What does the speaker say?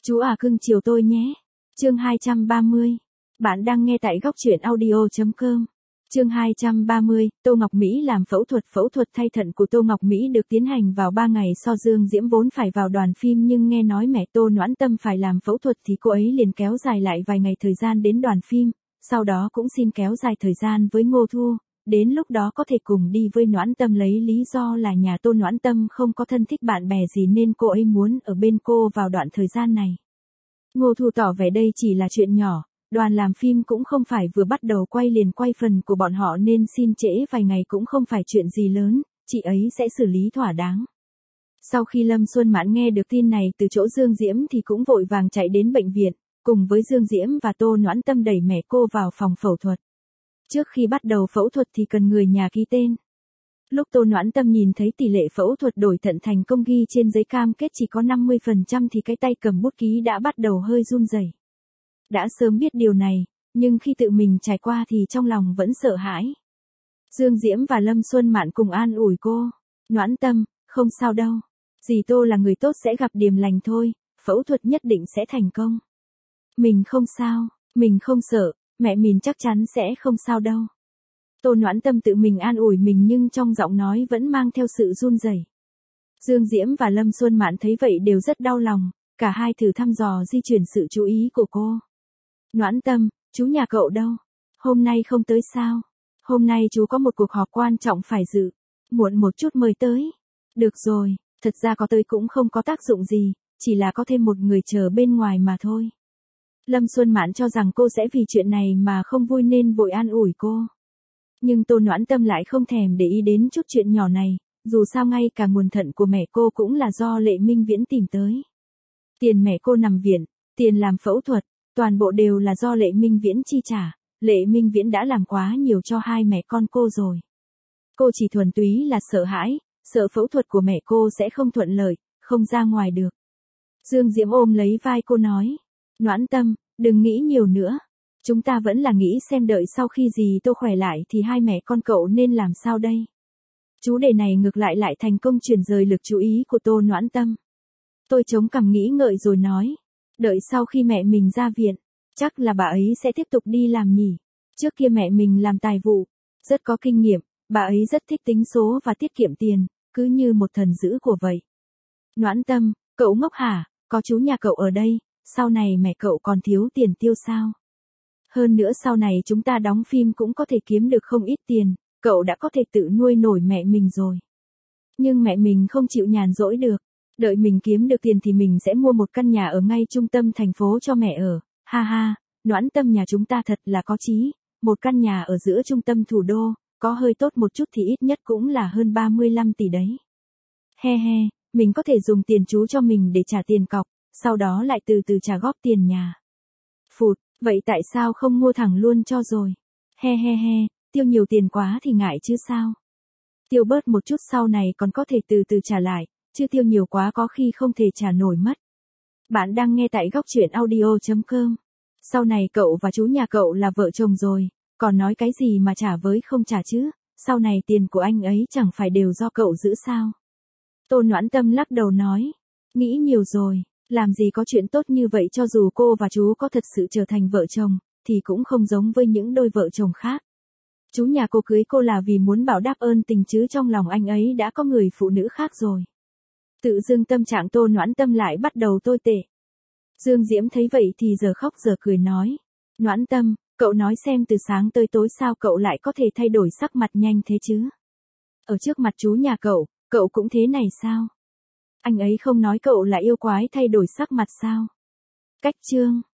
Chú à cưng chiều tôi nhé. Chương 230. Bạn đang nghe tại góc truyện audio.com. Chương 230, Tô Ngọc Mỹ làm phẫu thuật thay thận của Tô Ngọc Mỹ được tiến hành vào 3 ngày sau. Dương Diễm vốn phải vào đoàn phim nhưng nghe nói mẹ Tô Noãn Tâm phải làm phẫu thuật thì cô ấy liền kéo dài lại vài ngày thời gian đến đoàn phim, sau đó cũng xin kéo dài thời gian với Ngô Thu, đến lúc đó có thể cùng đi với Noãn Tâm, lấy lý do là nhà Tô Noãn Tâm không có thân thích bạn bè gì nên cô ấy muốn ở bên cô vào đoạn thời gian này. Ngô Thu tỏ vẻ đây chỉ là chuyện nhỏ. Đoàn làm phim cũng không phải vừa bắt đầu quay liền quay phần của bọn họ nên xin trễ vài ngày cũng không phải chuyện gì lớn, chị ấy sẽ xử lý thỏa đáng. Sau khi Lâm Xuân Mãn nghe được tin này từ chỗ Dương Diễm thì cũng vội vàng chạy đến bệnh viện, cùng với Dương Diễm và Tô Noãn Tâm đẩy mẹ cô vào phòng phẫu thuật. Trước khi bắt đầu phẫu thuật thì cần người nhà ký tên. Lúc Tô Noãn Tâm nhìn thấy tỷ lệ phẫu thuật đổi thận thành công ghi trên giấy cam kết chỉ có 50% thì cái tay cầm bút ký đã bắt đầu hơi run rẩy. Đã sớm biết điều này, nhưng khi tự mình trải qua thì trong lòng vẫn sợ hãi. Dương Diễm và Lâm Xuân Mạn cùng an ủi cô. Noãn Tâm, không sao đâu. Dì Tô là người tốt, sẽ gặp điềm lành thôi, phẫu thuật nhất định sẽ thành công. Mình không sao, mình không sợ, mẹ mình chắc chắn sẽ không sao đâu. Tô Noãn Tâm tự mình an ủi mình nhưng trong giọng nói vẫn mang theo sự run rẩy. Dương Diễm và Lâm Xuân Mạn thấy vậy đều rất đau lòng, cả hai thử thăm dò di chuyển sự chú ý của cô. Noãn Tâm, chú nhà cậu đâu? Hôm nay không tới sao? Hôm nay chú có một cuộc họp quan trọng phải dự. Muộn một chút mới tới. Được rồi, thật ra có tới cũng không có tác dụng gì, chỉ là có thêm một người chờ bên ngoài mà thôi. Lâm Xuân Mãn cho rằng cô sẽ vì chuyện này mà không vui nên vội an ủi cô. Nhưng Tô Noãn Tâm lại không thèm để ý đến chút chuyện nhỏ này, dù sao ngay cả nguồn thận của mẹ cô cũng là do Lệ Minh Viễn tìm tới. Tiền mẹ cô nằm viện, tiền làm phẫu thuật, toàn bộ đều là do Lệ Minh Viễn chi trả. Lệ Minh Viễn đã làm quá nhiều cho hai mẹ con cô rồi. Cô chỉ thuần túy là sợ hãi, sợ phẫu thuật của mẹ cô sẽ không thuận lợi, không ra ngoài được. Dương Diễm ôm lấy vai cô nói. Noãn Tâm, đừng nghĩ nhiều nữa. Chúng ta vẫn là nghĩ xem đợi sau khi dì Tô khỏe lại thì hai mẹ con cậu nên làm sao đây. Chú đề này ngược lại thành công chuyển rời lực chú ý của Tô Noãn Tâm. Tôi chống cằm nghĩ ngợi rồi nói. Đợi sau khi mẹ mình ra viện, chắc là bà ấy sẽ tiếp tục đi làm nhỉ. Trước kia mẹ mình làm tài vụ, rất có kinh nghiệm, bà ấy rất thích tính số và tiết kiệm tiền, cứ như một thần dữ của vậy. Noãn Tâm, cậu ngốc hả, có chú nhà cậu ở đây, sau này mẹ cậu còn thiếu tiền tiêu sao? Hơn nữa sau này chúng ta đóng phim cũng có thể kiếm được không ít tiền, cậu đã có thể tự nuôi nổi mẹ mình rồi. Nhưng mẹ mình không chịu nhàn rỗi được. Đợi mình kiếm được tiền thì mình sẽ mua một căn nhà ở ngay trung tâm thành phố cho mẹ ở. Ha ha, Noãn Tâm nhà chúng ta thật là có chí. Một căn nhà ở giữa trung tâm thủ đô, có hơi tốt một chút thì ít nhất cũng là hơn 35 tỷ đấy. He he, mình có thể dùng tiền chú cho mình để trả tiền cọc, sau đó lại từ từ trả góp tiền nhà. Phụt, vậy tại sao không mua thẳng luôn cho rồi? He he he, tiêu nhiều tiền quá thì ngại chứ sao? Tiêu bớt một chút sau này còn có thể từ từ trả lại. Chứ tiêu nhiều quá có khi không thể trả nổi mất. Bạn đang nghe tại góc truyện audio.com. Sau này cậu và chú nhà cậu là vợ chồng rồi, còn nói cái gì mà trả với không trả chứ, sau này tiền của anh ấy chẳng phải đều do cậu giữ sao. Tô Noãn Tâm lắc đầu nói, nghĩ nhiều rồi, làm gì có chuyện tốt như vậy, cho dù cô và chú có thật sự trở thành vợ chồng, thì cũng không giống với những đôi vợ chồng khác. Chú nhà cô cưới cô là vì muốn báo đáp ơn tình chứ trong lòng anh ấy đã có người phụ nữ khác rồi. Tự dưng tâm trạng Tô Noãn Tâm lại bắt đầu tồi tệ. Dương Diễm thấy vậy thì giờ khóc giờ cười nói. Noãn Tâm, cậu nói xem từ sáng tới tối sao cậu lại có thể thay đổi sắc mặt nhanh thế chứ? Ở trước mặt chú nhà cậu cũng thế này sao? Anh ấy không nói cậu là yêu quái thay đổi sắc mặt sao? Cách chương.